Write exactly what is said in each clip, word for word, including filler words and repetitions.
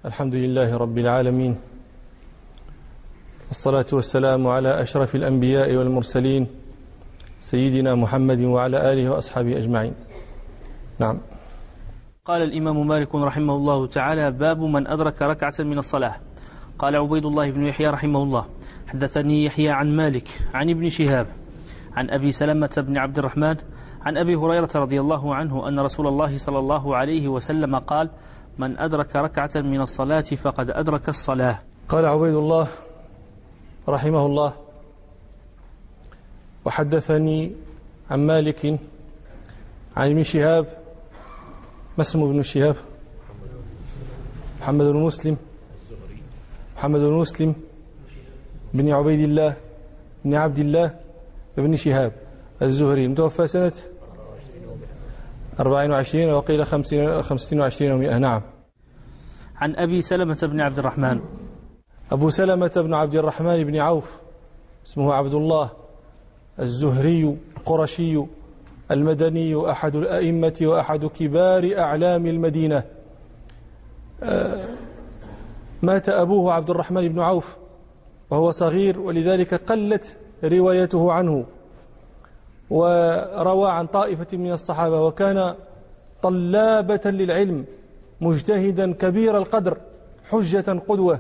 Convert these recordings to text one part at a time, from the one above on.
الحمد لله رب العالمين، والصلاة والسلام على أشرف الأنبياء والمرسلين سيدنا محمد وعلى آله وأصحابه أجمعين. نعم. قال الإمام مالك رحمه الله تعالى: باب من أدرك ركعة من الصلاة. قال عبيد الله بن يحيى رحمه الله: حدثني يحيى عن مالك عن ابن شهاب عن أبي سلمة بن عبد الرحمن عن أبي هريرة رضي الله عنه أن رسول الله صلى الله عليه وسلم قال: من أدرك ركعة من الصلاة فقد أدرك الصلاة. قال عبيد الله رحمه الله: وحدثني عن مالك عن ابن شهاب. ما اسمه ابن شهاب؟ محمد بن مسلم محمد بن مسلم بن عبيد الله بن عبد الله بن شهاب الزهري، متوفى سنة أربعين وعشرين وقيل خمسين وعشرين ومئة. نعم. عن أبي سلمة بن عبد الرحمن. أبو سلمة بن عبد الرحمن بن عوف اسمه عبد الله الزهري القرشي المدني، أحد الأئمة وأحد كبار أعلام المدينة. مات أبوه عبد الرحمن بن عوف وهو صغير، ولذلك قلت روايته عنه، وروى عن طائفة من الصحابة، وكان طلابة للعلم مجتهدا كبير القدر حجة قدوة.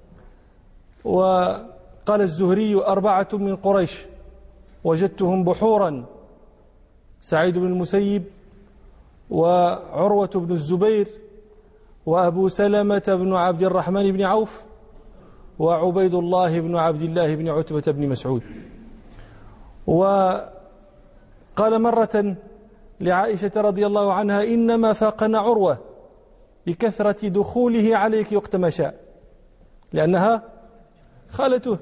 وقال الزهري: أربعة من قريش وجدتهم بحورا: سعيد بن المسيب، وعروة بن الزبير، وأبو سلمة بن عبد الرحمن بن عوف، وعبيد الله بن عبد الله بن عتبة بن مسعود. وقال مرة لعائشة رضي الله عنها: إنما فاقنا عروة بكثرة دخوله عليك وقت ما شاء، لأنها خالته.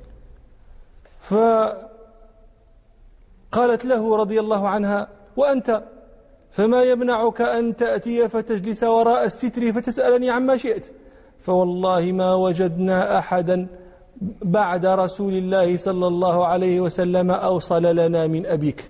فقالت له رضي الله عنها: وأنت فما يمنعك أن تأتي فتجلس وراء الستر فتسألني عما شئت؟ فوالله ما وجدنا أحدا بعد رسول الله صلى الله عليه وسلم أوصل لنا من أبيك.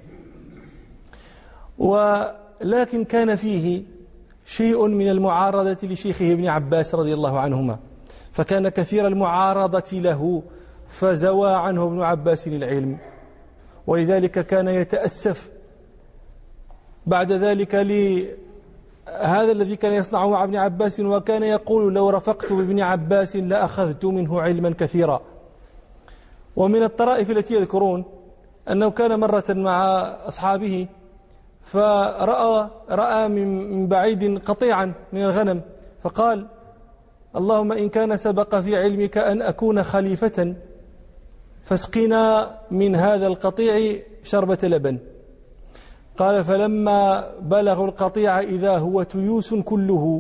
ولكن كان فيه شيء من المعارضة لشيخه ابن عباس رضي الله عنهما، فكان كثير المعارضة له، فزوى عنه ابن عباس العلم، ولذلك كان يتأسف بعد ذلك لهذا الذي كان يصنعه مع ابن عباس، وكان يقول: لو رفقت بابن عباس لأخذت منه علما كثيرا. ومن الطرائف التي يذكرون أنه كان مرة مع أصحابه، فرأى رأى من بعيد قطيعا من الغنم، فقال: اللهم إن كان سبق في علمك أن أكون خليفة فاسقنا من هذا القطيع شربة لبن. قال: فلما بلغوا القطيع إذا هو تيوس كله،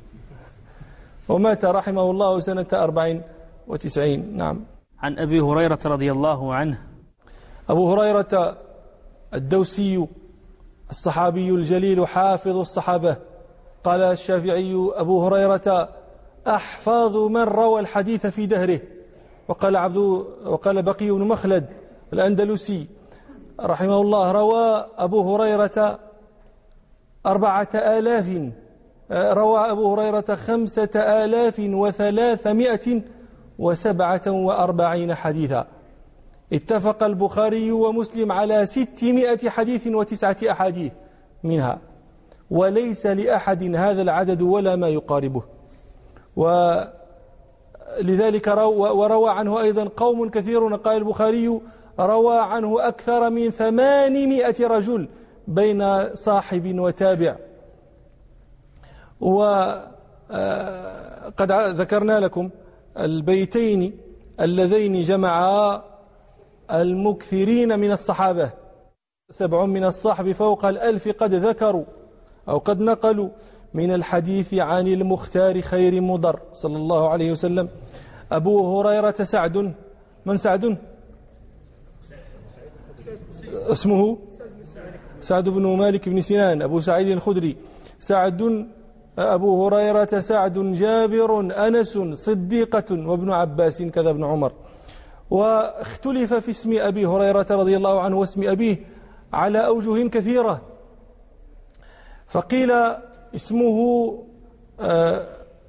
ومات رحمه الله سنة أربعين وتسعين. نعم. عن أبي هريرة رضي الله عنه. أبو هريرة الدوسي الصحابي الجليل حافظ الصحابة. قال الشافعي: أبو هريرة أحفظ من روى الحديث في دهره. وقال عبد وقال بقي بن مخلد الأندلسي رحمه الله: روى أبو هريرة أربعة آلاف روى أبو هريرة خمسة آلاف وثلاثمائة وسبعة وأربعين حديثا. اتفق البخاري ومسلم على ستمائة حديث وتسعة أحاديث منها، وليس لأحد هذا العدد ولا ما يقاربه. ولذلك وروى عنه أيضا قوم كثيرون. قال البخاري: روى عنه أكثر من ثمانمائة رجل بين صاحب وتابع. وقد ذكرنا لكم البيتين اللذين جمعا المكثرين من الصحابة: سبع من الصحب فوق الألف قد ذكروا أو قد نقلوا من الحديث عن المختار خير مضر صلى الله عليه وسلم. أبو هريرة سعد. من سعد؟ اسمه سعد بن مالك بن سنان أبو سعيد الخدري. سعد أبو هريرة سعد جابر أنس صديقة وابن عباس كذا ابن عمر. واختلف في اسم أبي هريرة رضي الله عنه واسم أبيه على أوجه كثيرة، فقيل اسمه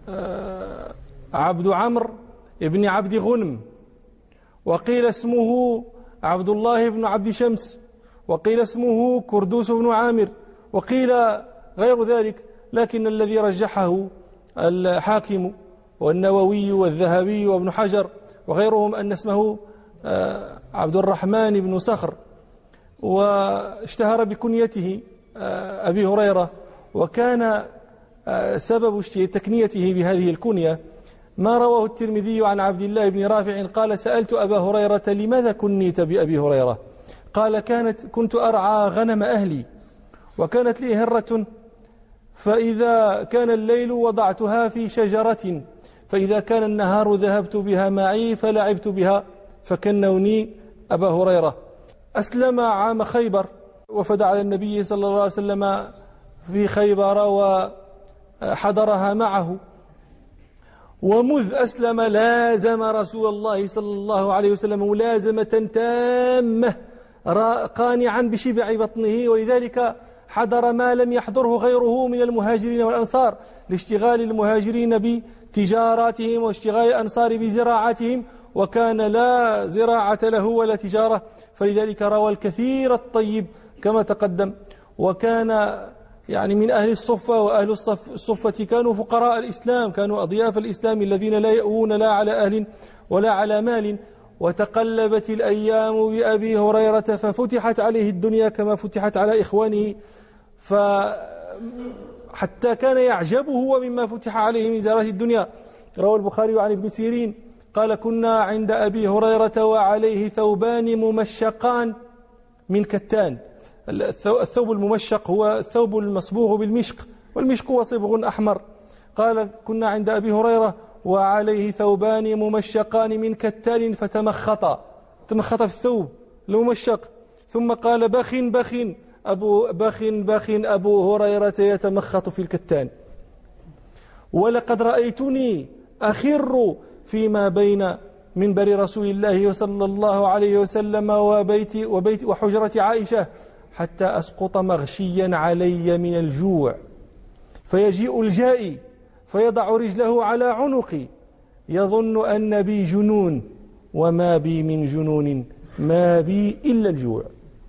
عبد عمرو بن عبد غنم، وقيل اسمه عبد الله بن عبد شمس، وقيل اسمه كردوس بن عامر، وقيل غير ذلك، لكن الذي رجحه الحاكم والنووي والذهبي وابن حجر وغيرهم أن اسمه عبد الرحمن بن صخر، واشتهر بكنيته أبي هريرة. وكان سبب تكنيته بهذه الكنية ما رواه الترمذي عن عبد الله بن رافع قال: سألت أبا هريرة لماذا كنيت بأبي هريرة؟ قال: كانت كنت أرعى غنم أهلي، وكانت لي هرة، فإذا كان الليل وضعتها في شجرة، فإذا كان النهار ذهبت بها معي فلعبت بها، فكنوني أبا هريرة. أسلم عام خيبر، وفد على النبي صلى الله عليه وسلم في خيبر وحضرها معه، ومذ أسلم لازم رسول الله صلى الله عليه وسلم ملازمة تامة قانعا بشبع بطنه، ولذلك حضر ما لم يحضره غيره من المهاجرين والأنصار، لاشتغال المهاجرين بتجاراتهم واشتغال الأنصار بزراعتهم، وكان لا زراعة له ولا تجارة، فلذلك روى الكثير الطيب كما تقدم. وكان يعني من أهل الصفة، وأهل الصفة كانوا فقراء الإسلام، كانوا أضياف الإسلام الذين لا يأوون لا على أهل ولا على مال. وتقلبت الأيام بأبي هريرة ففتحت عليه الدنيا كما فتحت على إخوانه، فحتى كان يعجبه ومما فتح عليه من زارات الدنيا. روى البخاري عن ابن سيرين قال: كنا عند أبي هريرة وعليه ثوبان ممشقان من كتان. الثوب الممشق هو الثوب المصبوغ بالمشق، والمشق هو صبغ أحمر. قال: كنا عند أبي هريرة وعليه ثوبان ممشقان من كتان فتمخط تمخط في الثوب الممشق، ثم قال: بخ بخ أبو بخ بخ أبو هريرة يتمخط في الكتان، ولقد رأيتني أخر فيما بين منبر رسول الله صلى الله عليه وسلم وبيت وبيت وحجرة عائشة حتى أسقط مغشيا علي من الجوع، فيجيء الجائي فيضع رجله على عنقي يظن أن بي جنون، وما بي من جنون، ما بي إلا الجوع.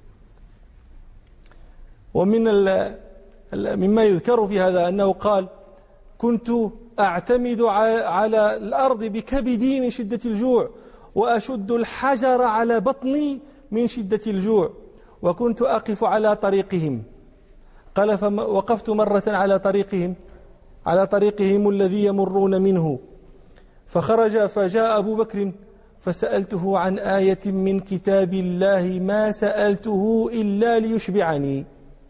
ومن مما يذكر في هذا أنه قال: كنت أعتمد على الأرض بكبدي من شدة الجوع، وأشد الحجر على بطني من شدة الجوع، وكنت أقف على طريقهم. قال: فوقفت مرة على طريقهم على طريقهم الذي يمرون منه، فخرج فجاء أبو بكر فسألته عن آية من كتاب الله ما سألته إلا ليشبعني،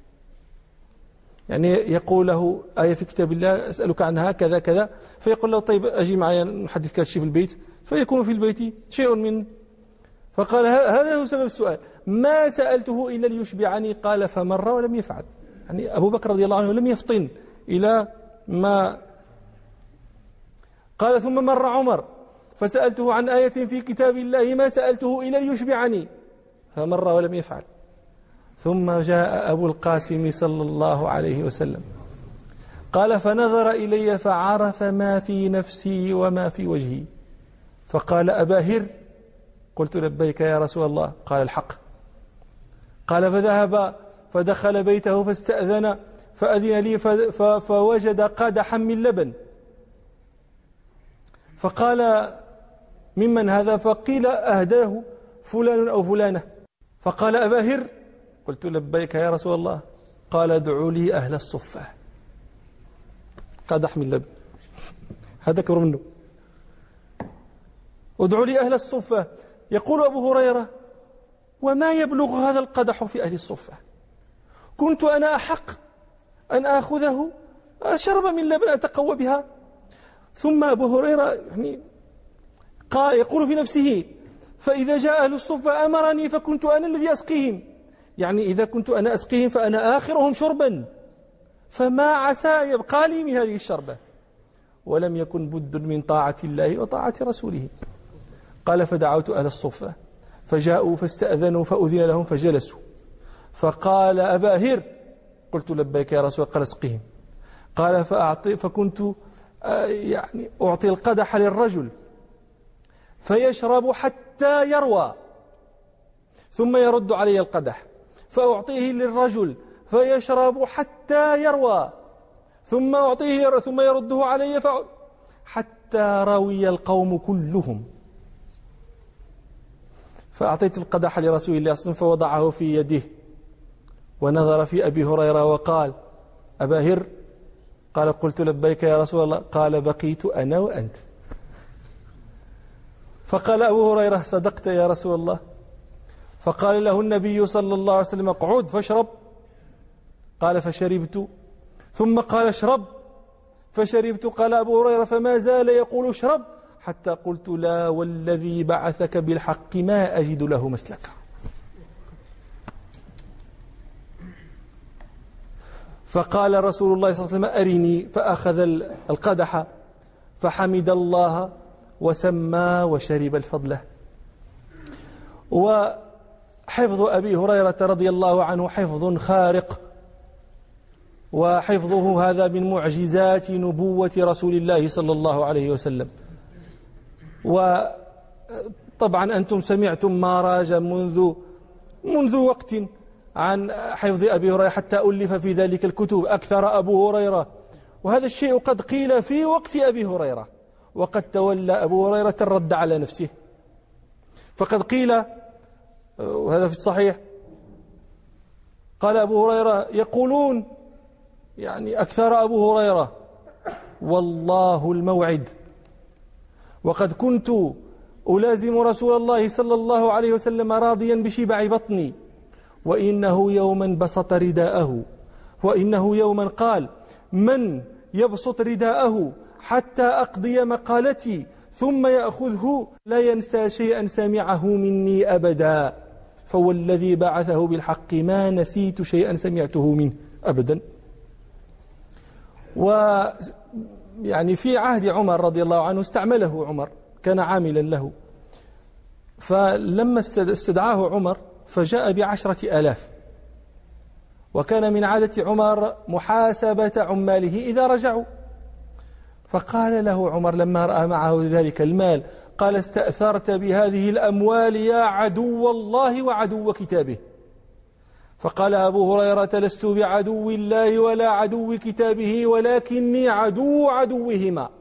يعني يقول له آية في كتاب الله أسألك عنها كذا كذا، فيقول له: طيب أجي معي نحدثك شيء في البيت، فيكون في البيت شيء من. فقال: هذا هو سبب السؤال، ما سألته إلا ليشبعني. قال: فمر ولم يفعل، يعني أبو بكر رضي الله عنه لم يفطن إلى ما قال. ثم مر عمر فسألته عن آية في كتاب الله ما سألته إلا ليشبعني، فمر ولم يفعل. ثم جاء أبو القاسم صلى الله عليه وسلم قال: فنظر إلي فعرف ما في نفسي وما في وجهي، فقال: أبا هر؟ قلت: لبيك يا رسول الله. قال: الحق. قال: فذهب فدخل بيته فاستأذن فأذن لي فوجد قدحا من لبن، فقال: ممن هذا؟ فقيل: أهداه فلان أو فلانة. فقال: أبا هر؟ قلت: لبيك يا رسول الله. قال: ادعوا لي أهل الصفة. قدح من لبن، هذا كبر منه. ادعوا لي أهل الصفة. يقول أبو هريرة: وما يبلغ هذا القدح في أهل الصفة؟ كنت أنا أحق أن أخذه أشرب من لبن أتقوى بها. ثم أبو هريرة يعني قال يقول في نفسه: فإذا جاء أهل الصفة أمرني فكنت أنا الذي أسقيهم، يعني إذا كنت أنا أسقيهم فأنا آخرهم شربا، فما عسى يبقى لي من هذه الشربة. ولم يكن بد من طاعة الله وطاعة رسوله. قال: فدعوت أهل الصفة فجاءوا فاستأذنوا فأذن لهم فجلسوا، فقال: أبا هر؟ قلت: لبيك يا رسول الله. قال: اسقهم. قال: فأعطي فكنت يعني أعطي القدح للرجل فيشرب حتى يروى ثم يرد علي القدح، فأعطيه للرجل فيشرب حتى يروى ثم أعطيه ثم يرده علي حتى روي القوم كلهم. فأعطيت القدح لرسول الله صلى الله عليه وسلم فوضعه في يده ونظر في أبي هريرة وقال: أبا هر؟ قال: قلت لبيك يا رسول الله. قال: بقيت أنا وأنت. فقال أبو هريرة: صدقت يا رسول الله. فقال له النبي صلى الله عليه وسلم: اقعد فاشرب. قال: فشربت. ثم قال: اشرب. فشربت. قال أبو هريرة: فما زال يقول اشرب حتى قلت: لا والذي بعثك بالحق ما أجد له مسلكا. فقال رسول الله صلى الله عليه وسلم: أرني. فأخذ القدح فحمد الله وسمى وشرب الفضلة. وحفظ أبي هريرة رضي الله عنه حفظ خارق، وحفظه هذا من معجزات نبوة رسول الله صلى الله عليه وسلم. وطبعا أنتم سمعتم ما راج منذ منذ وقت عن حفظ أبي هريرة حتى ألف في ذلك الكتب. أكثر أبو هريرة، وهذا الشيء قد قيل في وقت أبي هريرة، وقد تولى أبو هريرة الرد على نفسه. فقد قيل، وهذا في الصحيح، قال أبو هريرة: يقولون يعني أكثر أبو هريرة: والله الموعد، وقد كنت ألازم رسول الله صلى الله عليه وسلم راضيا بشبع بطني، وإنه يوما بسط رداءه، وإنه يوما قال: من يبسط رداءه حتى أقضي مقالتي ثم يأخذه لا ينسى شيئا سمعه مني أبدا، فوالذي بعثه بالحق ما نسيت شيئا سمعته منه أبدا. ويعني في عهد عمر رضي الله عنه استعمله عمر، كان عاملا له، فلما استدعاه عمر فجاء بعشرة آلاف، وكان من عادة عمر محاسبة عماله إذا رجعوا. فقال له عمر لما رأى معه ذلك المال، قال: استأثرت بهذه الأموال يا عدو الله وعدو كتابه. فقال أبو هريرة: لست بعدو الله ولا عدو كتابه، ولكني عدو عدوهما.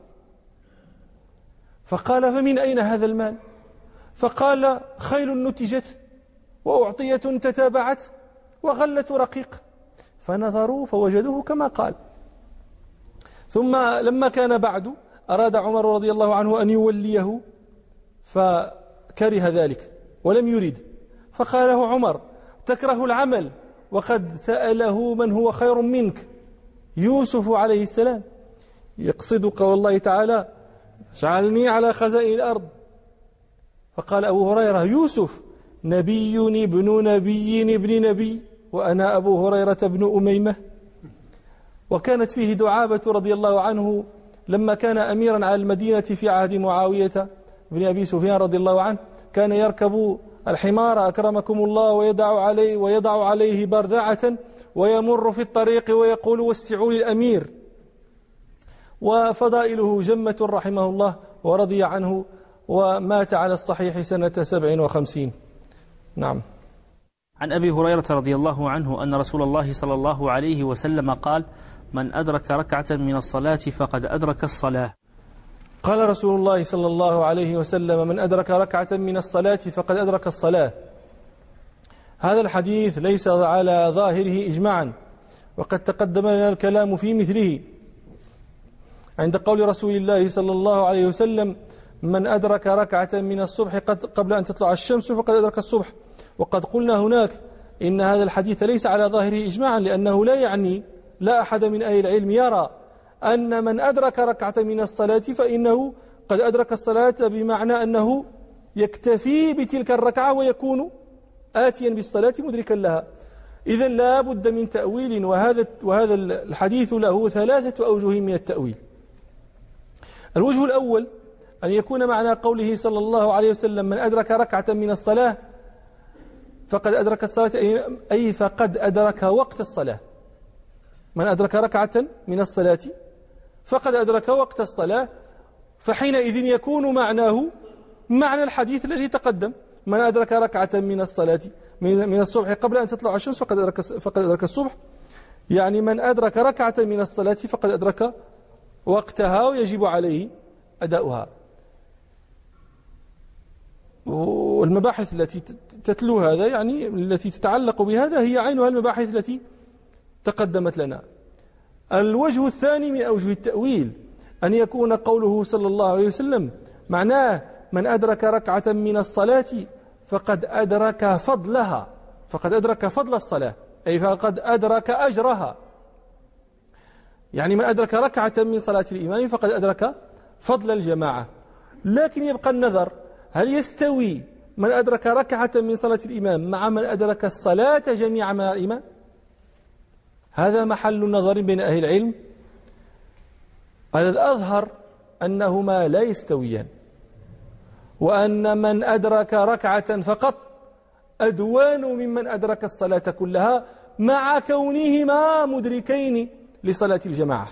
فقال: فمن أين هذا المال؟ فقال: خيل نتجت، وأعطية تتابعت، وغلة رقيق. فنظروا فوجدوه كما قال. ثم لما كان بعد أراد عمر رضي الله عنه أن يوليه، فكره ذلك ولم يريد. فقال له عمر: تكره العمل وقد سأله من هو خير منك، يوسف عليه السلام، يقصد قول الله تعالى: اجعلني على خزائن الأرض. فقال أبو هريرة: يوسف نبي ابن نبي ابن نبي، وأنا أبو هريرة بن أميمة. وكانت فيه دعابة رضي الله عنه لما كان أميرا على المدينة في عهد معاوية بن أبي سفيان رضي الله عنه، كان يركب الحمار أكرمكم الله ويضع عليه, ويضع عليه بردعة ويمر في الطريق ويقول: وسعوا للأمير. وفضائله جمة رحمه الله ورضي عنه، ومات على الصحيح سنة سبع وخمسين. نعم. عن أبي هريرة رضي الله عنه أن رسول الله صلى الله عليه وسلم قال: من أدرك ركعة من الصلاة فقد أدرك الصلاة. قال رسول الله صلى الله عليه وسلم: من أدرك ركعة من الصلاة فقد أدرك الصلاة. هذا الحديث ليس على ظاهره إجماعا، وقد تقدم لنا الكلام في مثله عند قول رسول الله صلى الله عليه وسلم: من أدرك ركعة من الصبح قبل أن تطلع الشمس فقد أدرك الصبح. وقد قلنا هناك إن هذا الحديث ليس على ظاهره إجماعا، لأنه لا يعني، لا أحد من أهل العلم يرى أن من أدرك ركعة من الصلاة فإنه قد أدرك الصلاة، بمعنى أنه يكتفي بتلك الركعة ويكون آتيا بالصلاة مدركا لها. إذن لا بد من تأويل، وهذا وهذا الحديث له ثلاثة أوجه من التأويل. الوجه الأول أن يكون معنى قوله صلى الله عليه وسلم: من أدرك ركعة من الصلاة فقد أدرك الصلاة، أي فقد أدرك وقت الصلاة. من أدرك ركعة من الصلاة فقد أدرك وقت الصلاة، فحينئذ يكون معناه معنى الحديث الذي تقدم: من أدرك ركعة من الصلاة من الصبح قبل أن تطلع الشمس فقد أدرك فقد أدرك الصبح. يعني من أدرك ركعة من الصلاة فقد أدرك وقتها ويجب عليه أداؤها. والمباحث التي تتلو هذا، يعني التي تتعلق بهذا، هي عينها المباحث التي تقدمت لنا. الوجه الثاني من أوجه التأويل أن يكون قوله صلى الله عليه وسلم معناه: من أدرك ركعة من الصلاة فقد أدرك فضلها، فقد أدرك فضل الصلاة، أي فقد أدرك أجرها. يعني من أدرك ركعة من صلاة الإمام فقد أدرك فضل الجماعة. لكن يبقى النظر: هل يستوي من أدرك ركعة من صلاة الإمام مع من أدرك الصلاة جميعا مع الإمام؟ هذا محل نظر بين أهل العلم. الأظهر أنهما لا يستويان، وأن من أدرك ركعة فقط أدوان ممن أدرك الصلاة كلها مع كونهما مدركين لصلاة الجماعة.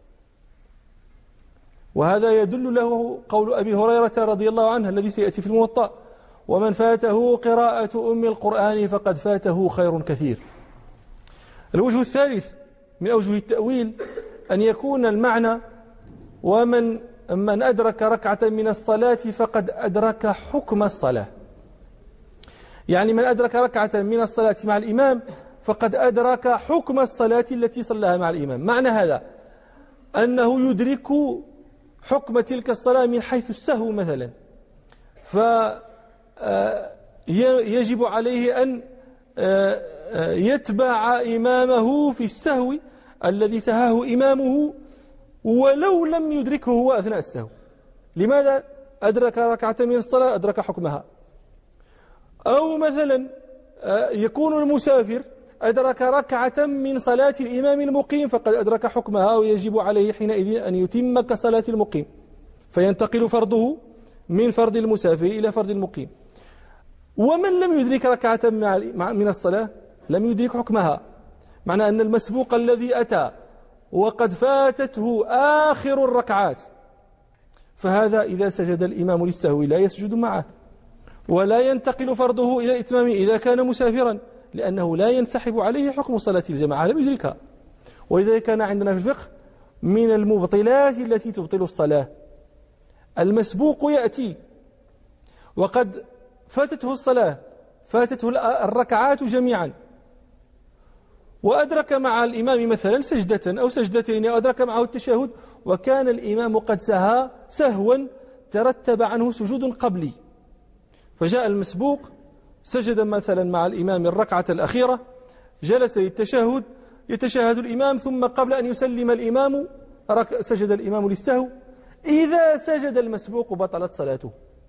وهذا يدل له قول أبي هريرة رضي الله عنه الذي سيأتي في الموطأ: ومن فاته قراءة أم القرآن فقد فاته خير كثير. الوجه الثالث من أوجه التأويل أن يكون المعنى: ومن من أدرك ركعة من الصلاة فقد أدرك حكم الصلاة. يعني من أدرك ركعة من الصلاة مع الإمام فقد أدرك حكم الصلاة التي صلاها مع الإمام. معنى هذا أنه يدرك حكم تلك الصلاة من حيث السهو مثلا، فيجب عليه أن يتبع إمامه في السهو الذي سهاه إمامه ولو لم يدركه هو أثناء السهو. لماذا؟ أدرك ركعة من الصلاة أدرك حكمها. أو مثلا يكون المسافر أدرك ركعة من صلاة الإمام المقيم فقد أدرك حكمها، ويجب عليه حينئذ أن يتم كصلاة المقيم، فينتقل فرضه من فرض المسافر إلى فرض المقيم. ومن لم يدرك ركعة من الصلاة لم يدرك حكمها، معنى أن المسبوق الذي أتى وقد فاتته آخر الركعات فهذا إذا سجد الإمام للسهو لا يسجد معه، ولا ينتقل فرضه إلى الإتمام إذا كان مسافرا، لأنه لا ينسحب عليه حكم صلاة الجماعة، لم يدركها. ولذلك كان عندنا في الفقه من المبطلات التي تبطل الصلاة المسبوق يأتي وقد فاتته الصلاة، فاتته الركعات جميعا، وأدرك مع الإمام مثلا سجدة أو سجدتين، أو أدرك معه التشهد، وكان الإمام قد سهى سهوا ترتب عنه سجود قبلي، فجاء المسبوق سجد مثلا مع الإمام الركعة الأخيرة، جلس للتشهد، يتشهد الإمام، ثم قبل أن يسلم الإمام سجد الإمام للسهو. إذا سجد المسبوق بطلت صلاته.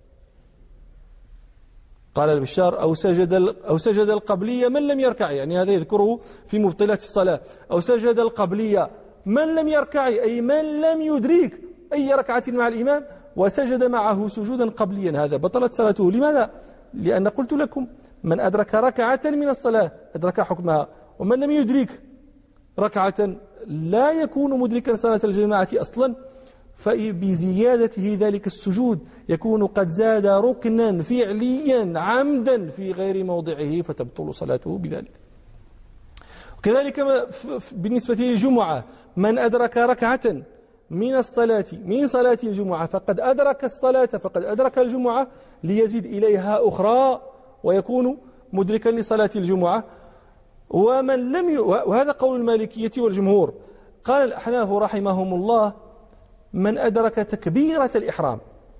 قال البشار: أو سجد أو سجد القبلية من لم يركع، يعني هذا يذكره في مبطلات الصلاة. أو سجد القبلية من لم يركع، أي من لم يدرك أي ركعة مع الإمام وسجد معه سجودا قبليا، هذا بطلت صلاته. لماذا؟ لأن قلت لكم من أدرك ركعة من الصلاة أدرك حكمها، ومن لم يدرك ركعة لا يكون مدركا صلاة الجماعة أصلا، فبزيادته ذلك السجود يكون قد زاد ركنا فعليا عمدا في غير موضعه فتبطل صلاته بذلك. وكذلك بالنسبة للجمعة، من أدرك ركعة من الصلاة من صلاة الجمعة فقد أدرك الصلاة فقد أدرك الجمعة، ليزيد إليها أخرى ويكون مدركا لصلاة الجمعة. ومن لم ي... وهذا قول المالكية والجمهور. قال الأحناف رحمهم الله: من أدرك تكبيرة الإحرام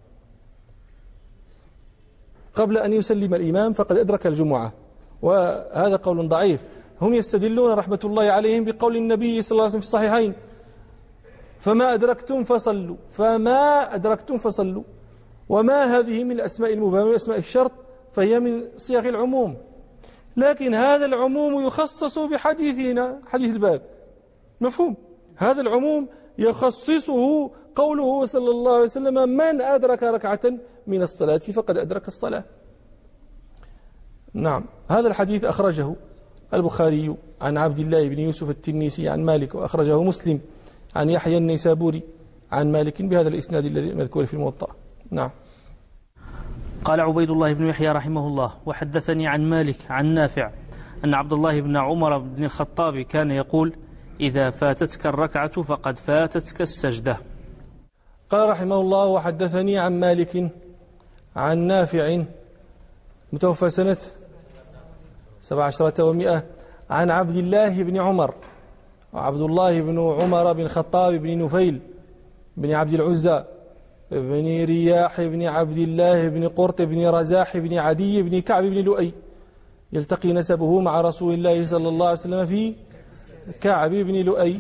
قبل أن يسلم الإمام فقد أدرك الجمعة، وهذا قول ضعيف. هم يستدلون رحمة الله عليهم بقول النبي صلى الله عليه وسلم في الصحيحين: فما أدركتم فصلوا فما أدركتم فصلوا. وما هذه من الأسماء المبهمة من أسماء الشرط، فهي من صيغ العموم، لكن هذا العموم يخصص بحديثنا حديث الباب، مفهوم؟ هذا العموم يخصصه قوله صلى الله عليه وسلم: من أدرك ركعة من الصلاة فقد أدرك الصلاة. نعم، هذا الحديث أخرجه البخاري عن عبد الله بن يوسف التنيسي عن مالك، وأخرجه مسلم عن يحيى النيسابوري عن مالك بهذا الإسناد الذي مذكور في الموطأ. نعم. قال عبيد الله بن يحيى رحمه الله: وحدثني عن مالك عن نافع أن عبد الله بن عمر بن الخطاب كان يقول: إذا فاتتك الركعة فقد فاتتك السجدة. قال رحمه الله: وحدثني عن مالك عن نافع متوفى سنة سبع عشرة ومئة عن عبد الله بن عمر، وعبد الله بن عمر بن الخطاب بن نفيل بن عبد العزى بن رياح بن عبد الله بن قرط بن رزاح بن عدي بن كعب بن لؤي، يلتقي نسبه مع رسول الله صلى الله عليه وسلم في كعب بن لؤي،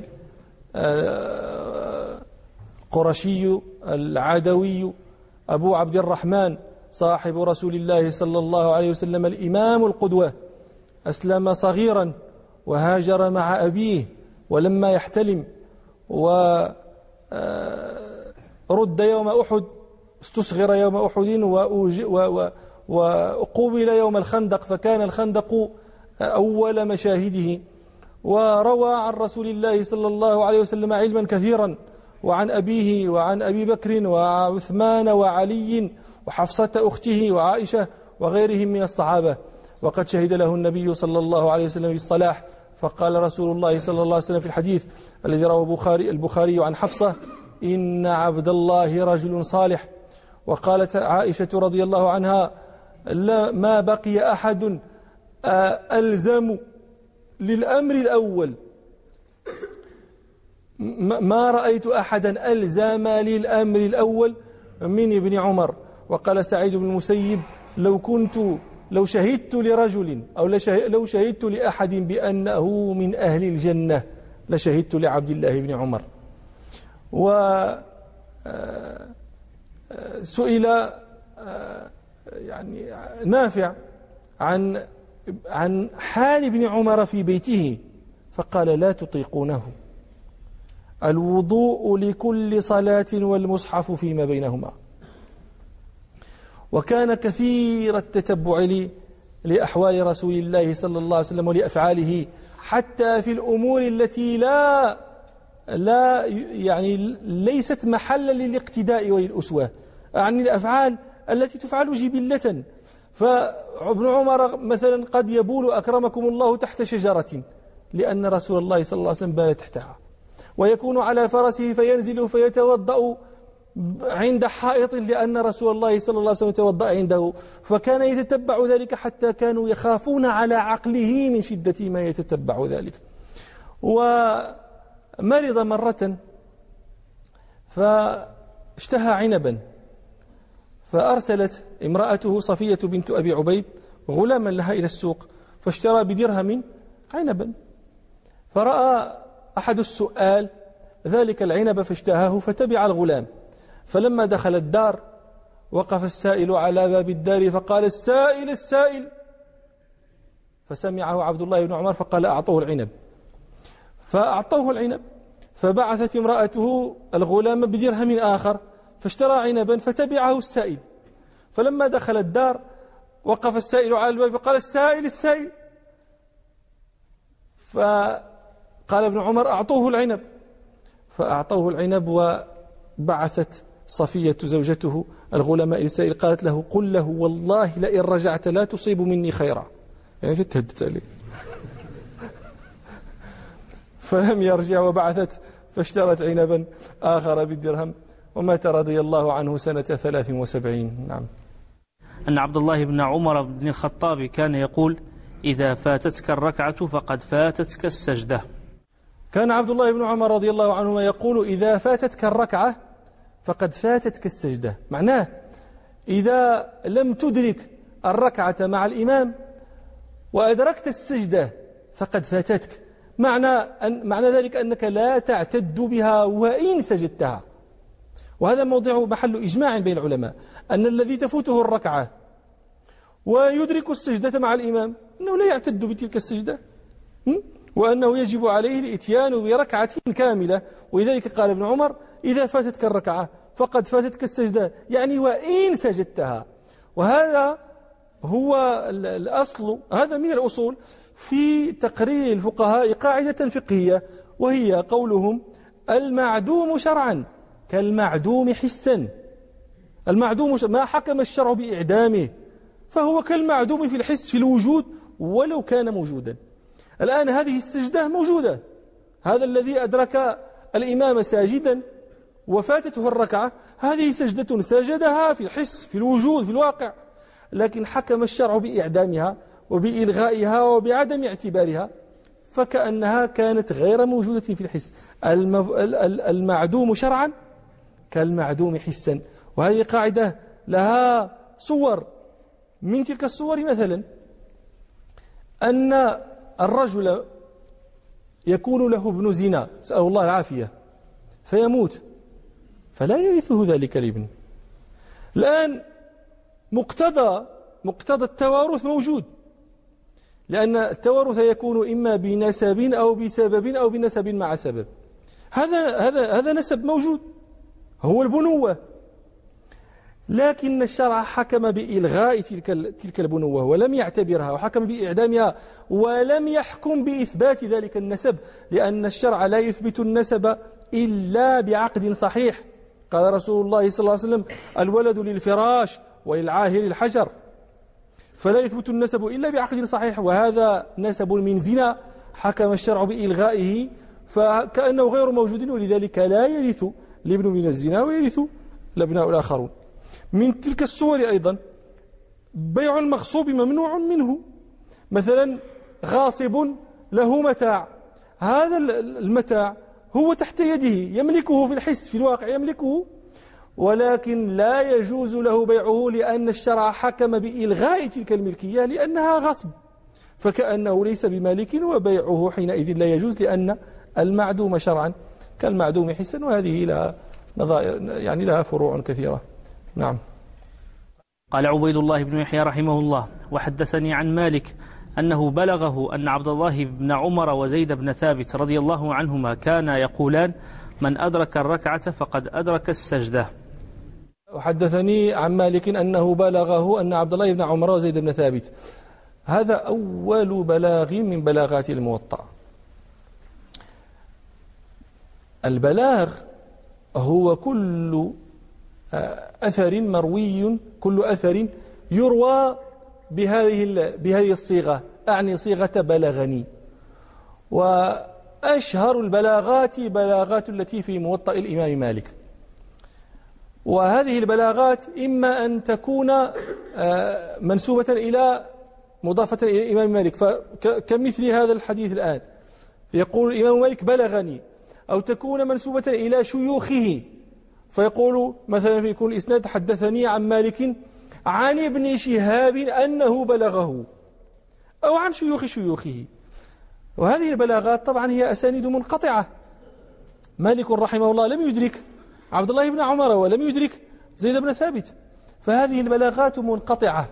القرشي العدوي أبو عبد الرحمن صاحب رسول الله صلى الله عليه وسلم الإمام القدوة، أسلم صغيرا وهاجر مع أبيه ولما يحتلم، ورد يوم أحد، استصغر يوم أحد وقبل يوم الخندق، فكان الخندق أول مشاهده، وروى عن رسول الله صلى الله عليه وسلم علما كثيرا، وعن أبيه وعن أبي بكر وعثمان وعلي وحفصة أخته وعائشة وغيرهم من الصحابة. وقد شهد له النبي صلى الله عليه وسلم بالصلاح، فقال رسول الله صلى الله عليه وسلم في الحديث الذي رواه البخاري, البخاري عن حفصة: إن عبد الله رجل صالح. وقالت عائشة رضي الله عنها: لا ما بقي أحد ألزم للأمر الأول، ما رأيت أحدا ألزم للأمر الأول من ابن عمر. وقال سعيد بن المسيب: لو كنت لو شهدت لرجل أو لو شهدت لأحد بأنه من أهل الجنة لشهدت لعبد الله بن عمر. وسئل يعني نافع عن عن حال ابن عمر في بيته فقال: لا تطيقونه، الوضوء لكل صلاة والمصحف فيما بينهما. وكان كثير التتبع لأحوال رسول الله صلى الله عليه وسلم ولأفعاله، حتى في الأمور التي لا لا يعني ليست محلا للاقتداء وللأسوة، يعني الأفعال التي تفعل جبلة. فابن عمر مثلا قد يبول أكرمكم الله تحت شجرة لأن رسول الله صلى الله عليه وسلم بال تحتها، ويكون على فرسه فينزل فيتوضأ عند حائط لأن رسول الله صلى الله عليه وسلم توضأ عنده، فكان يتتبع ذلك حتى كانوا يخافون على عقله من شدة ما يتتبع ذلك. ومرض مرة فاشتهى عنبا، فأرسلت امرأته صفية بنت أبي عبيد غلاما لها إلى السوق فاشترى بدرهم عنبا، فرأى أحد السؤال ذلك العنب فاشتهاه فتبع الغلام. فلما دخل الدار وقف السائل على باب الدار فقال: السائل السائل، فسمعه عبد الله بن عمر فقال: أعطوه العنب، فأعطوه العنب. فبعثت امرأته الغلام بدرهم آخر فاشترى عنبا فتبعه السائل. فلما دخل الدار وقف السائل على الباب فقال: السائل السائل، فقال ابن عمر: أعطوه العنب، فأعطوه العنب. وبعثت صفية زوجته الغلام إلى السائل قالت له: قل له والله لئن رجعت لا تصيب مني خيرا، يعني تتهدت عليه. فلم يرجع وبعثت فاشترت عنبا آخر بالدرهم، ومات رضي الله عنه سنة ثلاث وسبعين. نعم. أن عبد الله بن عمر بن الخطاب كان يقول: إذا فاتتك الركعة فقد فاتتك السجدة. كان عبد الله بن عمر رضي الله عنهما يقول: إذا فاتتك الركعة فقد فاتتك السجدة، معناه إذا لم تدرك الركعة مع الإمام وأدركت السجدة فقد فاتتك، معنى, أن معنى ذلك أنك لا تعتد بها وإن سجدتها. وهذا موضع محل إجماع بين العلماء أن الذي تفوته الركعة ويدرك السجدة مع الإمام أنه لا يعتد بتلك السجدة، وأنه يجب عليه الإتيان بركعة كاملة. ولذلك قال ابن عمر: إذا فاتتك الركعة فقد فاتتك السجدة، يعني وإن سجدتها. وهذا هو الأصل، هذا من الأصول في تقرير الفقهاء قاعدة فقهية، وهي قولهم: المعدوم شرعا كالمعدوم حسا. المعدوم ما حكم الشرع بإعدامه، فهو كالمعدوم في الحس في الوجود ولو كان موجودا. الآن هذه السجدة موجودة، هذا الذي أدرك الإمام ساجدا وفاتته الركعة، هذه سجدة سجدها في الحس في الوجود في الواقع، لكن حكم الشرع بإعدامها وبإلغائها وبعدم اعتبارها، فكأنها كانت غير موجودة في الحس. المعدوم شرعا كالمعدوم حسا. وهذه قاعدة لها صور. من تلك الصور مثلا أن الرجل يكون له ابن زنا، نسأل الله العافية، فيموت فلا يرثه ذلك الابن. الآن مقتضى مقتضى التوارث موجود، لأن التوارث يكون إما بنسب أو بسبب أو بنسب مع سبب. هذا هذا هذا نسب موجود، هو البنوة، لكن الشرع حكم بإلغاء تلك تلك البنوة ولم يعتبرها، وحكم بإعدامها ولم يحكم بإثبات ذلك النسب، لأن الشرع لا يثبت النسب إلا بعقد صحيح. قال رسول الله صلى الله عليه وسلم: الولد للفراش وللعاهر الحجر. فلا يثبت النسب إلا بعقد صحيح، وهذا نسب من زنا حكم الشرع بإلغائه، فكأنه غير موجود، ولذلك لا يرث الابن من الزنا ويرث الأبناء الآخرون. من تلك الصور أيضا بيع المغصوب ممنوع منه. مثلا غاصب له متاع، هذا المتاع هو تحت يده، يملكه في الحس في الواقع يملكه، ولكن لا يجوز له بيعه لأن الشرع حكم بإلغاء تلك الملكية لأنها غصب، فكأنه ليس بمالك، وبيعه حينئذ لا يجوز، لأن المعدوم شرعا كالمعدوم حسا. وهذه لها نظائر، يعني لها فروع كثيرة. نعم. قال عبيد الله بن يحيى رحمه الله: وحدثني عن مالك أنه بلغه أن عبد الله بن عمر وزيد بن ثابت رضي الله عنهما كانا يقولان: من أدرك الركعة فقد أدرك السجدة. وحدثني عن مالك أنه بلغه أن عبد الله بن عمر وزيد بن ثابت. هذا أول بلاغ من بلاغات الموطأ. البلاغ هو كل أثر مروي، كل أثر يروى بهذه بهذه الصيغة، أعني صيغة بلغني. وأشهر البلاغات بلاغات التي في موطأ الإمام مالك. وهذه البلاغات إما أن تكون منسوبة إلى مضافة إلى الإمام مالك، كمثل هذا الحديث الآن، يقول الإمام مالك بلغني، أو تكون منسوبة إلى شيوخه، فيقول مثلا يكون الإسناد: حدثني عن مالك عن ابن شهاب أنه بلغه، أو عن شيوخ شيوخه. وهذه البلاغات طبعا هي أسانيد منقطعة. مالك رحمه الله لم يدرك عبد الله بن عمر ولم يدرك زيد بن ثابت، فهذه البلاغات منقطعة،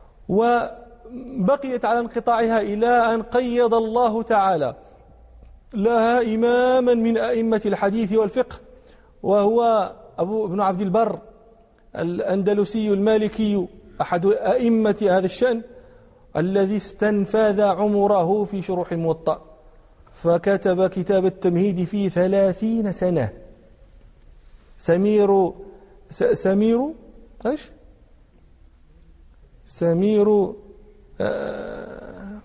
وبقيت على انقطاعها إلى أن قيض الله تعالى لها إماما من أئمة الحديث والفقه، وهو أبو ابن عبد البر الأندلسي المالكي، أحد أئمة هذا الشأن، الذي استنفذ عمره في شروح الموطأ، فكتب كتاب التمهيد في ثلاثين سنة. سمير سمير ايش سمير آه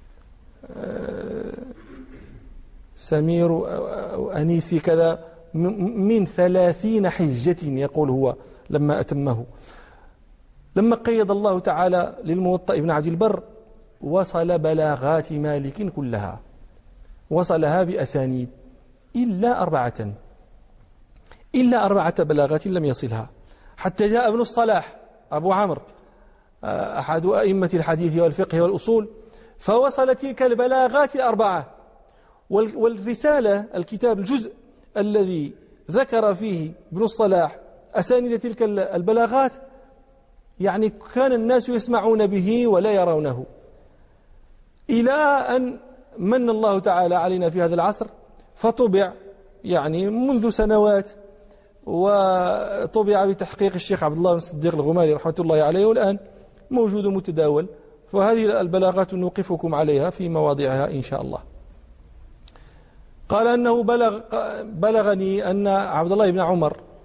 آه سمير أو أنيسي كذا من ثلاثين حجة، يقول هو لما أتمه. لما قيد الله تعالى للموطأ ابن عبد البر وصل بلاغات مالك كلها، وصلها بأسانيد إلا أربعة إلا أربعة بلاغات لم يصلها، حتى جاء ابن الصلاح أبو عمرو أحد أئمة الحديث والفقه والأصول، فوصل تلك البلاغات أربعة. والرسالة الكتاب الجزء الذي ذكر فيه ابن الصلاح أسانيد تلك البلاغات، يعني كان الناس يسمعون به ولا يرونه، إلى أن من الله تعالى علينا في هذا العصر فطبع، يعني منذ سنوات، وطبع بتحقيق الشيخ عبد الله بن الصديق الغماري رحمة الله عليه، والآن موجود متداول. فهذه البلاغات نوقفكم عليها في مواضعها إن شاء الله. قال أنه بلغ بلغني أن عبد الله بن عمر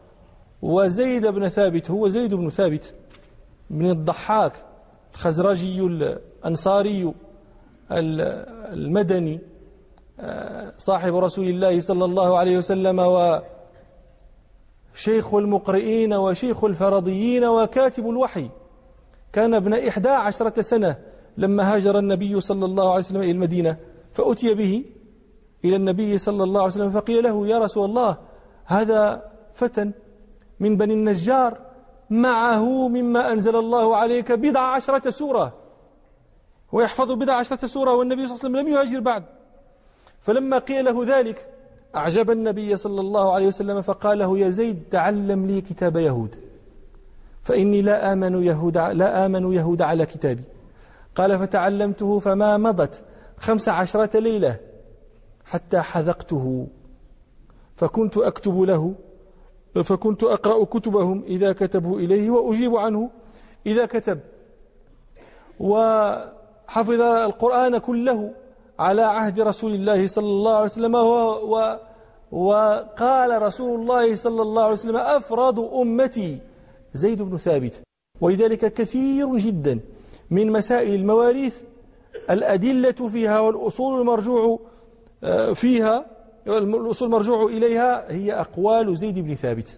وزيد بن ثابت هو زيد بن ثابت بن الضحاك الخزرجي الأنصاري المدني صاحب رسول الله صلى الله عليه وسلم وشيخ المقرئين وشيخ الفرضيين وكاتب الوحي. كان ابن إحدى عشرة سنة لما هاجر النبي صلى الله عليه وسلم إلى المدينة، فأتي به إلى النبي صلى الله عليه وسلم فقيل له: يا رسول الله، هذا فتى من بني النجار معه مما أنزل الله عليك بضع عشرة سورة، ويحفظ بضع عشرة سورة، والنبي صلى الله عليه وسلم لم يهاجر بعد. فلما قيل له ذلك أعجب النبي صلى الله عليه وسلم فقال له: يا زيد، تعلم لي كتاب يهود، فإني لا آمن يهود, لا آمن يهود على كتابي. قال: فتعلمته فما مضت خمس عشرة ليلة حتى حذقته، فكنت أكتب له فكنت أقرأ كتبهم إذا كتبوا إليه وأجيب عنه إذا كتب. وحفظ القرآن كله على عهد رسول الله صلى الله عليه وسلم، و وقال رسول الله صلى الله عليه وسلم: أفراد أمتي زيد بن ثابت. ولذلك كثير جدا من مسائل المواريث الأدلة فيها والأصول المرجوع فيها الأصول المرجوع إليها هي أقوال زيد بن ثابت،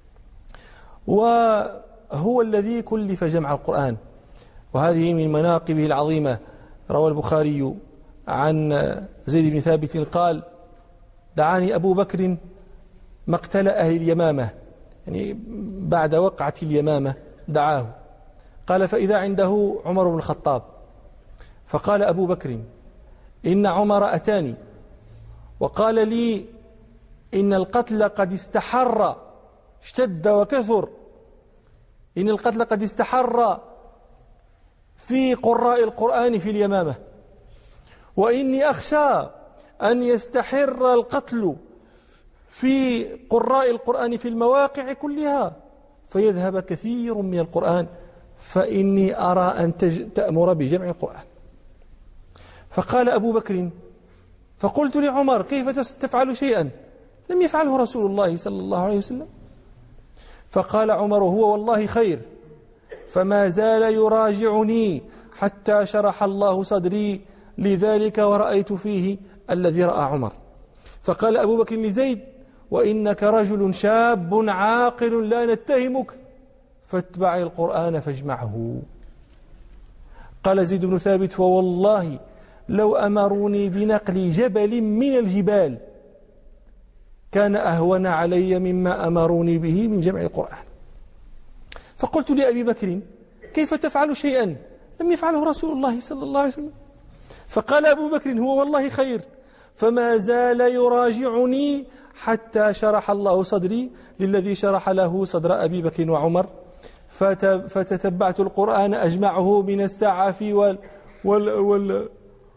وهو الذي كلف جمع القرآن. وهذه من مناقبه العظيمة. روى البخاري عن زيد بن ثابت قال: دعاني أبو بكر مقتل أهل اليمامة، يعني بعد وقعة اليمامة دعاه. قال: فإذا عنده عمر بن الخطاب، فقال أبو بكر: إن عمر أتاني وقال لي إن القتل قد استحر، اشتد وكثر، إن القتل قد استحر في قراء القرآن في اليمامة، وإني أخشى أن يستحر القتل في قراء القرآن في المواقع كلها فيذهب كثير من القرآن، فإني أرى أن تأمر بجمع القرآن. فقال أبو بكر: فقلت لعمر: كيف تفعل شيئا لم يفعله رسول الله صلى الله عليه وسلم؟ فقال عمر: هو والله خير، فما زال يراجعني حتى شرح الله صدري لذلك ورأيت فيه الذي رأى عمر. فقال أبو بكر لزيد: وإنك رجل شاب عاقل لا نتهمك، فاتبع القرآن فاجمعه. قال زيد بن ثابت: ووالله لو أمروني بنقل جبل من الجبال كان أهون علي مما أمروني به من جمع القرآن. فقلت لأبي بكر: كيف تفعل شيئا لم يفعله رسول الله صلى الله عليه وسلم؟ فقال أبو بكر: هو والله خير، فما زال يراجعني حتى شرح الله صدري للذي شرح له صدر أبي بكر وعمر، فتتبعت القرآن أجمعه من السعف وال وال وال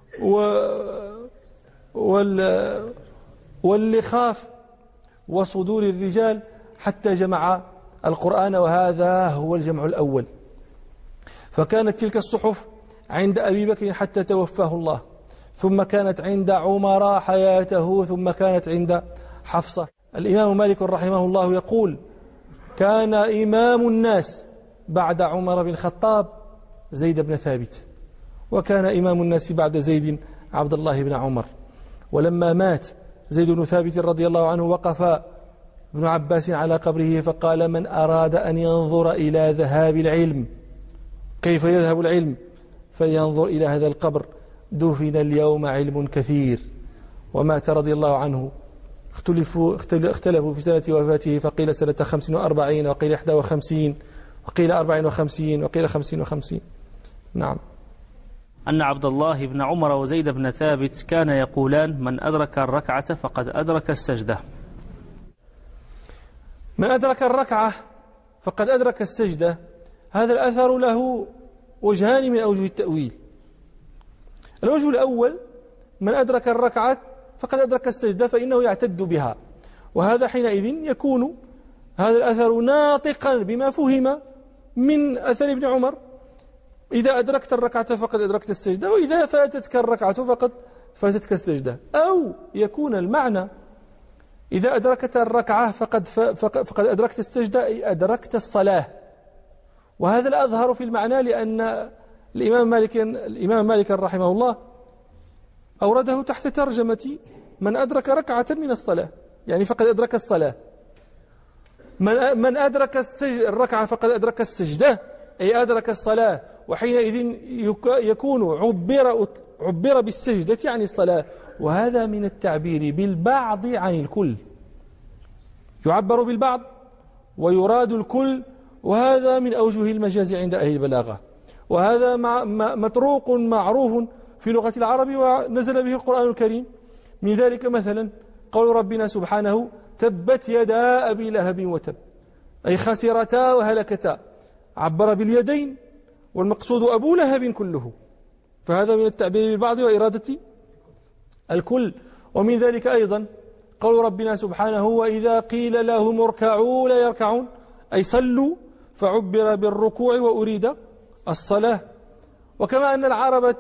وال واللخاف وصدور الرجال حتى جمع القرآن، وهذا هو الجمع الأول. فكانت تلك الصحف عند أبي بكر حتى توفاه الله، ثم كانت عند عمر حياته، ثم كانت عند حفصة. الإمام مالك رحمه الله يقول: كان إمام الناس بعد عمر بن الخطاب زيد بن ثابت، وكان إمام الناس بعد زيد عبد الله بن عمر. ولما مات زيد بن ثابت رضي الله عنه وقف ابن عباس على قبره فقال: من أراد أن ينظر إلى ذهاب العلم، كيف يذهب العلم، فلينظر إلى هذا القبر، دفن اليوم علم كثير. ومات رضي الله عنه، اختلفوا, اختلفوا في سنة وفاته، فقيل سنة خمس وأربعين، وقيل إحدى وخمسين، وقيل أربع وخمسين، وقيل خمسين وخمسين. نعم. أن عبد الله بن عمر وزيد بن ثابت كان يقولان: من أدرك الركعة فقد أدرك السجدة. من أدرك الركعة فقد أدرك السجدة، هذا الأثر له وجهان من أوجه التأويل. الوجه الأول: من أدرك الركعة فقد أدرك السجدة، فإنه يعتد بها، وهذا حينئذ يكون هذا الأثر ناطقا بما فهم من أثر ابن عمر: إذا أدركت الركعة فقد أدركت السجدة، وإذا فاتتك الركعة فقد فاتتك السجدة. أو يكون المعنى إذا أدركت الركعة فقد, فقد أدركت السجدة أي أدركت الصلاة. وهذا الأظهر في المعنى، لأن الإمام مالك, الإمام مالك رحمه الله أورده تحت ترجمة من أدرك ركعة من الصلاة، يعني فقد أدرك الصلاة. من من أدرك الركعة فقد أدرك السجدة أي أدرك الصلاة، وحينئذ يكون عبر عبر بالسجدة عن الصلاة. وهذا من التعبير بالبعض عن الكل، يعبر بالبعض ويراد الكل، وهذا من أوجه المجاز عند أهل البلاغة، وهذا مطروق معروف في لغة العرب ونزل به القرآن الكريم. من ذلك مثلا قول ربنا سبحانه تبت يدا أبي لهب وتب، أي خسرتا وهلكتا، عبر باليدين والمقصود أبو لهب كله، فهذا من التعبير بالبعض وإرادة الكل. ومن ذلك أيضا قول ربنا سبحانه وإذا قيل لهم اركعوا لا يركعون، أي صلوا، فعبر بالركوع وأريد الصلاة. وكما أن العرب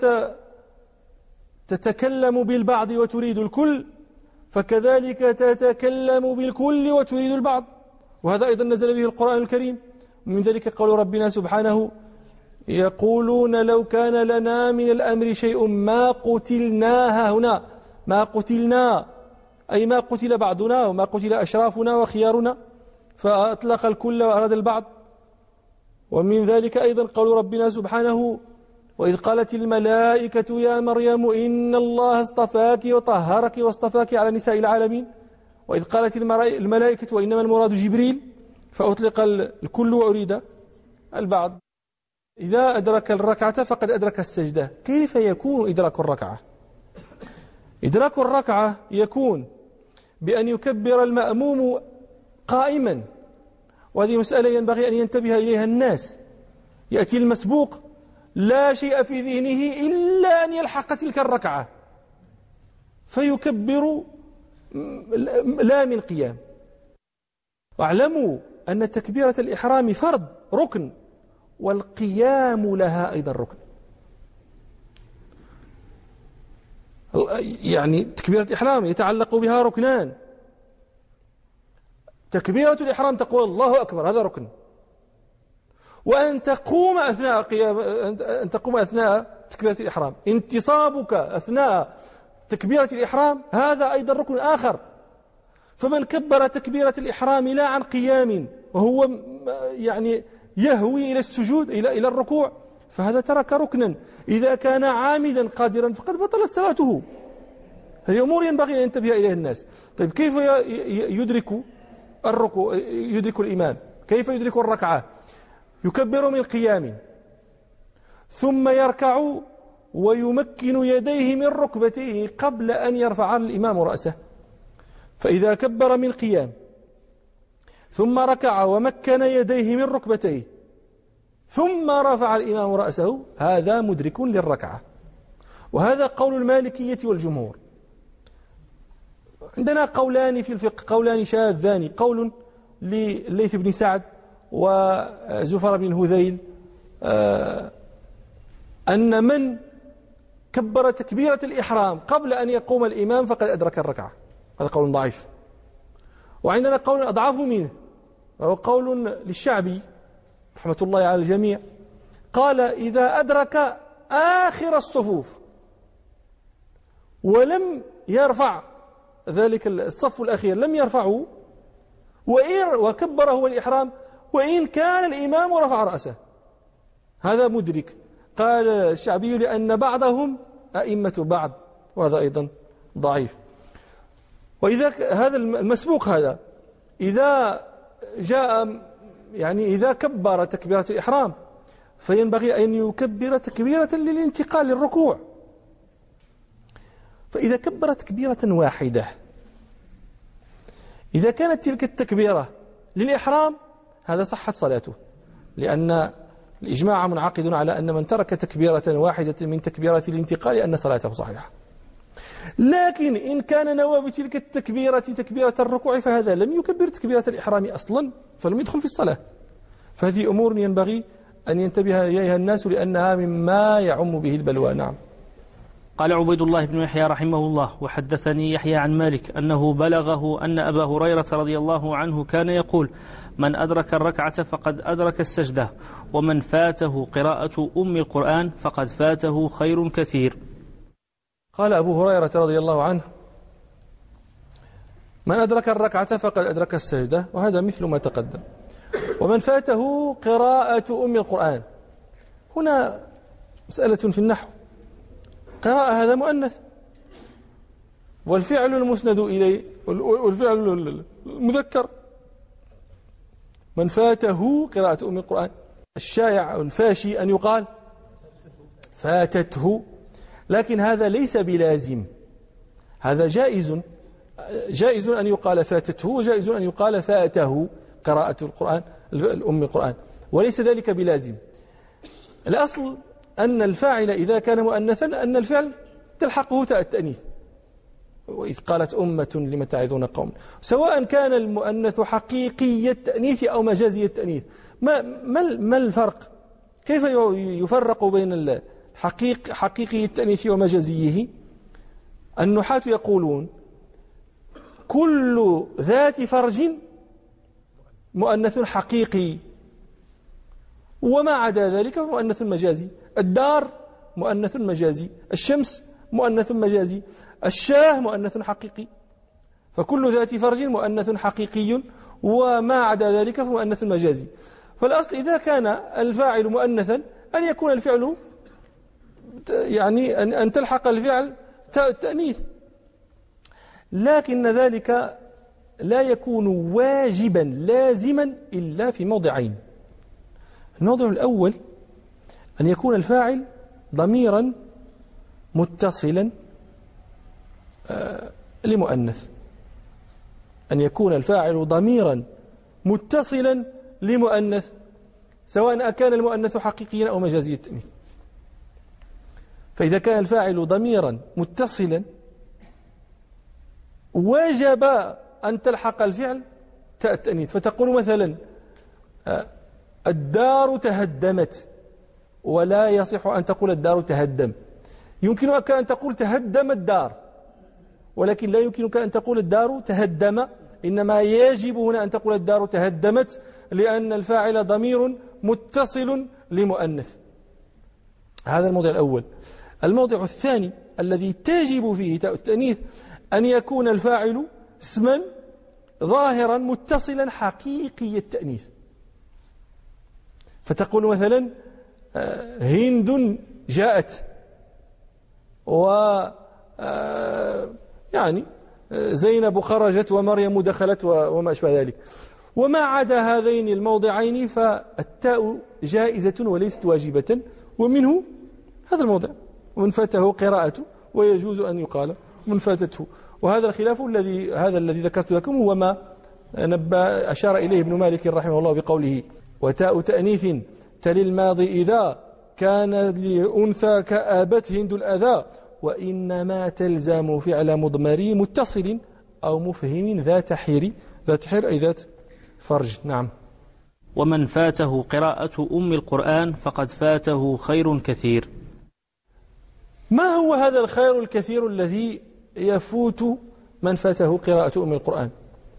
تتكلم بالبعض وتريد الكل، فكذلك تتكلم بالكل وتريد البعض، وهذا أيضا نزل به القرآن الكريم. من ذلك قول ربنا سبحانه يقولون لو كان لنا من الأمر شيء ما قتلناها هنا، ما قتلنا أي ما قتل بعضنا وما قتل أشرافنا وخيارنا، فأطلق الكل وأراد البعض. ومن ذلك أيضا قول ربنا سبحانه وإذ قالت الملائكة يا مريم إن الله اصطفاك وطهرك واصطفاك على نساء العالمين، وإذ قالت الملائكة وإنما المراد جبريل، فأطلق الكل وأريد البعض. إذا أدرك الركعة فقد أدرك السجدة. كيف يكون إدراك الركعة؟ إدراك الركعة يكون بأن يكبر المأموم قائما، وهذه مسألة ينبغي أن ينتبه إليها الناس. يأتي المسبوق لا شيء في ذهنه إلا أن يلحق تلك الركعة، فيكبر لا من قيام. واعلموا أن تكبيرة الإحرام فرض ركن، والقيام لها أيضا ركن. يعني تكبيرة الإحرام يتعلق بها ركنان. تكبيرة الإحرام تقول الله أكبر، هذا ركن، وأن تقوم أثناء قيام أن تقوم أثناء تكبيرة الإحرام، انتصابك أثناء تكبيرة الإحرام هذا أيضا ركن آخر. فمن كبر تكبيرة الإحرام لا عن قيام وهو يعني يهوي إلى السجود إلى إلى الركوع، فهذا ترك ركنا. إذا كان عامدا قادرا فقد بطلت صلاته. هذه أمور ينبغي أن ينتبه إليها الناس. طيب كيف يدرك الركوع، يدرك الإمام؟ كيف يدرك الركعة؟ يكبر من قيام، ثم يركع ويمكن يديه من ركبتيه قبل أن يرفع الإمام رأسه. فإذا كبر من قيام ثم ركع ومكن يديه من ركبتيه ثم رفع الإمام رأسه، هذا مدرك للركعة. وهذا قول المالكية والجمهور. عندنا قولان في الفقه، قولان شاذان، قول لليث بن سعد وزفر بن هذيل أن من كبر تكبيرة الإحرام قبل أن يقوم الإمام فقد أدرك الركعة، هذا قول ضعيف. وعندنا قول أضعف منه، وهو قول للشعبي رحمة الله على الجميع، قال إذا أدرك آخر الصفوف ولم يرفع ذلك الصف الأخير، لم يرفعه وكبره الإحرام وإن كان الإمام رفع رأسه، هذا مدرك. قال الشعبي لأن بعضهم أئمة بعض، وهذا أيضا ضعيف. وإذا هذا المسبوق هذا إذا جاء يعني إذا كبر تكبيرة الإحرام فينبغي أن يكبر تكبيرة للانتقال للركوع. فإذا كبر تكبيرة واحدة، إذا كانت تلك التكبيرة للإحرام هذا صحت صلاته، لأن الإجماع منعقد على أن من ترك تكبيرة واحدة من تكبيرات الانتقال أن صلاته صحيحة. لكن إن كان نوى بتلك التكبيرة تكبيرة الركوع فهذا لم يكبر تكبيرة الإحرام أصلا، فلم يدخل في الصلاة. فهذه أمور ينبغي أن ينتبه إليها الناس، لأنها مما يعم به البلوى. نعم. قال عبيد الله بن يحيى رحمه الله: وحدثني يحيى عن مالك أنه بلغه أن أبا هريرة رضي الله عنه كان يقول: من أدرك الركعة فقد أدرك السجدة، ومن فاته قراءة أم القرآن فقد فاته خير كثير. قال أبو هريرة رضي الله عنه: من أدرك الركعة فقد أدرك السجدة، وهذا مثل ما تقدم. ومن فاته قراءة أم القرآن، هنا مسألة في النحو. قراءة هذا مؤنث، والفعل المسند إليه والفعل المذكر. من فاته قراءة أم القرآن، الشائع أو الفاشي أن يقال فاتته، لكن هذا ليس بلازم. هذا جائز، جائز أن يقال فاتته، وجائز أن يقال فاته قراءة القرآن الأم القرآن، وليس ذلك بلازم. الأصل أن الفاعل إذا كان مؤنثا أن الفعل تلحقه تاء التأنيث، وإذ قالت أمة لم تعظون قوم، سواء كان المؤنث حقيقي التأنيث أو مجازي التأنيث. ما ما الفرق؟ كيف يفرق بين الحقيق حقيقي التأنيث ومجازيه؟ النحاة يقولون: كل ذات فرج مؤنث حقيقي، وما عدا ذلك مؤنث مجازي. الدار مؤنث مجازي، الشمس مؤنث مجازي، الشاه مؤنث حقيقي. فكل ذات فرج مؤنث حقيقي، وما عدا ذلك فمؤنث مجازي. فالأصل إذا كان الفاعل مؤنثا أن يكون الفعل يعني أن تلحق الفعل تأنيث، لكن ذلك لا يكون واجبا لازما إلا في موضعين. الموضع الأول أن يكون الفاعل ضميرا متصلا لمؤنث، أن يكون الفاعل ضميرا متصلا لمؤنث، سواء كان المؤنث حقيقيا أو مجازي التأنيث. فإذا كان الفاعل ضميرا متصلا وجب أن تلحق الفعل تاء التأنيث، فتقول مثلا: الدار تهدمت، ولا يصح أن تقول الدار تهدم. يمكنك أن تقول تهدم الدار، ولكن لا يمكنك أن تقول الدار تهدم، إنما يجب هنا أن تقول الدار تهدمت، لأن الفاعل ضمير متصل لمؤنث. هذا الموضع الأول. الموضع الثاني الذي تجب فيه تاء التأنيث أن يكون الفاعل اسما ظاهرا متصلا حقيقي التأنيث، فتقول مثلا: هند جاءت، و يعني زينب خرجت، ومريم دخلت، وما أشبه ذلك. وما عدا هذين الموضعين فالتاء جائزة وليست واجبة، ومنه هذا الموضع: ومن فاته قراءته، ويجوز أن يقال من فاتته. وهذا الخلاف الذي هذا الذي ذكرت لكم هو ما نبى أشار إليه ابن مالك رحمه الله بقوله: وتاء تأنيث تلي الماضي إذا كان لأنثى كآبت هند الأذى، وإنما تلزم فعل مضمري متصل أو مفهم ذات حير، ذات حير أي ذات فرج. نعم. ومن فاته قراءة أم القرآن فقد فاته خير كثير. ما هو هذا الخير الكثير الذي يفوت من فاته قراءة أم القرآن؟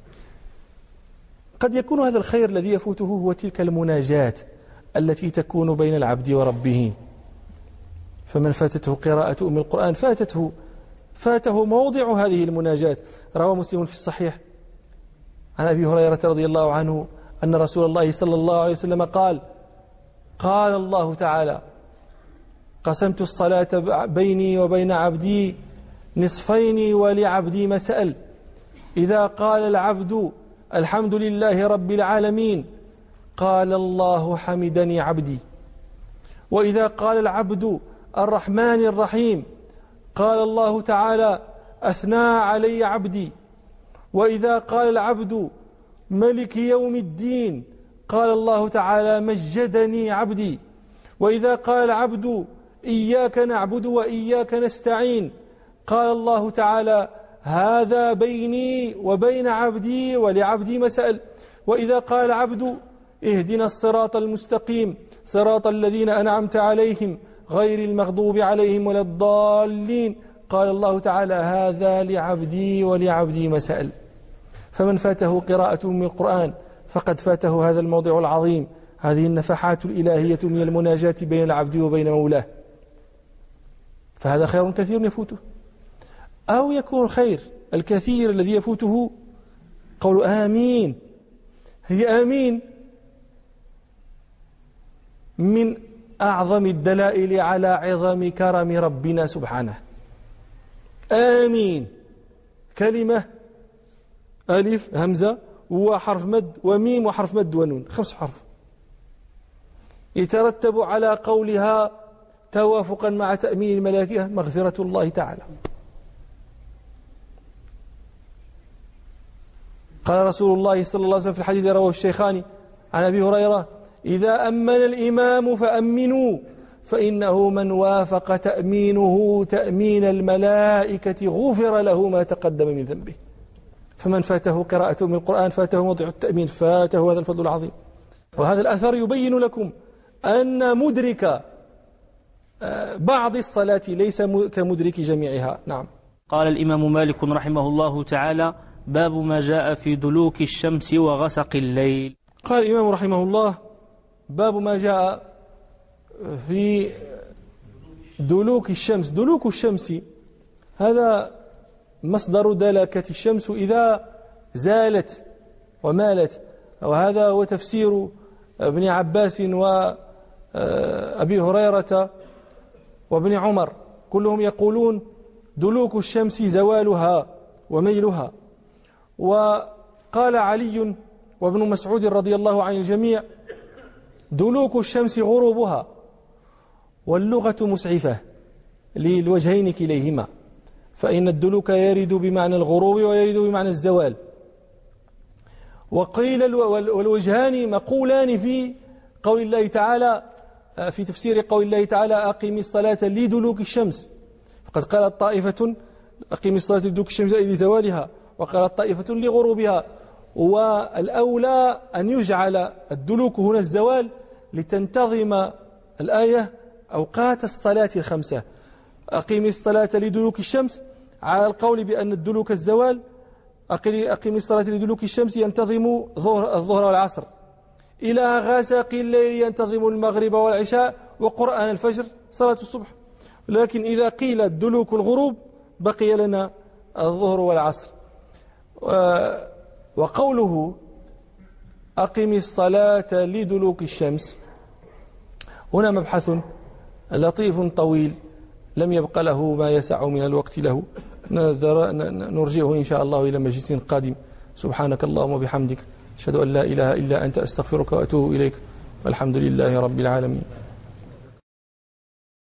قد يكون هذا الخير الذي يفوته هو تلك المناجاة التي تكون بين العبد وربه. فمن فاتته قراءة أم القرآن فاتته فاته موضع هذه المناجاة. روى مسلم في الصحيح عن أبي هريرة رضي الله عنه أن رسول الله صلى الله عليه وسلم قال: قال الله تعالى: قسمت الصلاة بيني وبين عبدي نصفين ولعبدي ما سأل. إذا قال العبد الحمد لله رب العالمين قال الله حمدني عبدي. وإذا قال العبد الرحمن الرحيم قال الله تعالى أثنى علي عبدي. وإذا قال العبد ملك يوم الدين قال الله تعالى مجدني عبدي. وإذا قال العبد إياك نعبد وإياك نستعين قال الله تعالى هذا بيني وبين عبدي ولعبدي ما سأل. وإذا قال العبد اهدنا الصراط المستقيم صراط الذين أنعمت عليهم غير المغضوب عليهم ولا الضالين. قال الله تعالى هذا لعبدي ولعبدي ما سأل. فمن فاته قراءة من القرآن فقد فاته هذا الموضع العظيم، هذه النفحات الإلهية من المناجاة بين العبد وبين مولاه، فهذا خير كثير يفوته. أو يكون الخير الكثير الذي يفوته قول آمين. هي آمين من أعظم الدلائل على عظم كرم ربنا سبحانه. آمين كلمة ألف همزة وحرف مد وميم وحرف مد ونون، خمس حرف يترتب على قولها توافقا مع تأمين الملائكة مغفرة الله تعالى. قال رسول الله صلى الله عليه وسلم في الحديث رواه الشيخان عن أبي هريرة إذا أمن الإمام فأمنوا فإنه من وافق تأمينه تأمين الملائكة غفر له ما تقدم من ذنبه. فمن فاته قراءة من القرآن فاته موضع التأمين، فاته هذا الفضل العظيم. وهذا الأثر يبين لكم أن مدرك بعض الصلاة ليس كمدرك جميعها. نعم. قال الإمام مالك رحمه الله تعالى باب ما جاء في دلوك الشمس وغسق الليل. قال الإمام رحمه الله باب ما جاء في دلوك الشمس. دلوك الشمس هذا مصدر دلكة الشمس إذا زالت ومالت، وهذا هو تفسير ابن عباس وأبي هريرة وابن عمر، كلهم يقولون دلوك الشمس زوالها وميلها. وقال علي وابن مسعود رضي الله عن الجميع دلوك الشمس غروبها. واللغة مسعفة للوجهين كليهما، فإن الدلوك يرد بمعنى الغروب ويرد بمعنى الزوال. وقيل والوجهان مقولان في قول الله تعالى في تفسير قول الله تعالى أقم الصلاة لدلوك الشمس، فقد قالت طائفة أقم الصلاة لدلوك الشمس أي لزوالها، وقالت طائفة لغروبها. والأولى أن يجعل الدلوك هنا الزوال لتنتظم الآية أوقات الصلاة الخمسة. أقم الصلاة لدلوك الشمس على القول بأن الدلوك الزوال، أقم الصلاة لدلوك الشمس ينتظم الظهر والعصر، إلى غسق الليل ينتظم المغرب والعشاء وقرآن الفجر صلاة الصبح. لكن إذا قيل الدلوك الغروب بقي لنا الظهر والعصر. وقوله أقم الصلاة لدلوك الشمس هنا مبحث لطيف طويل لم يبق له ما يسع من الوقت له، نرجعه إن شاء الله إلى مجلس قادم. سبحانك اللهم وبحمدك أشهد أن لا إله إلا أنت أستغفرك وأتوب إليك، والحمد لله رب العالمين.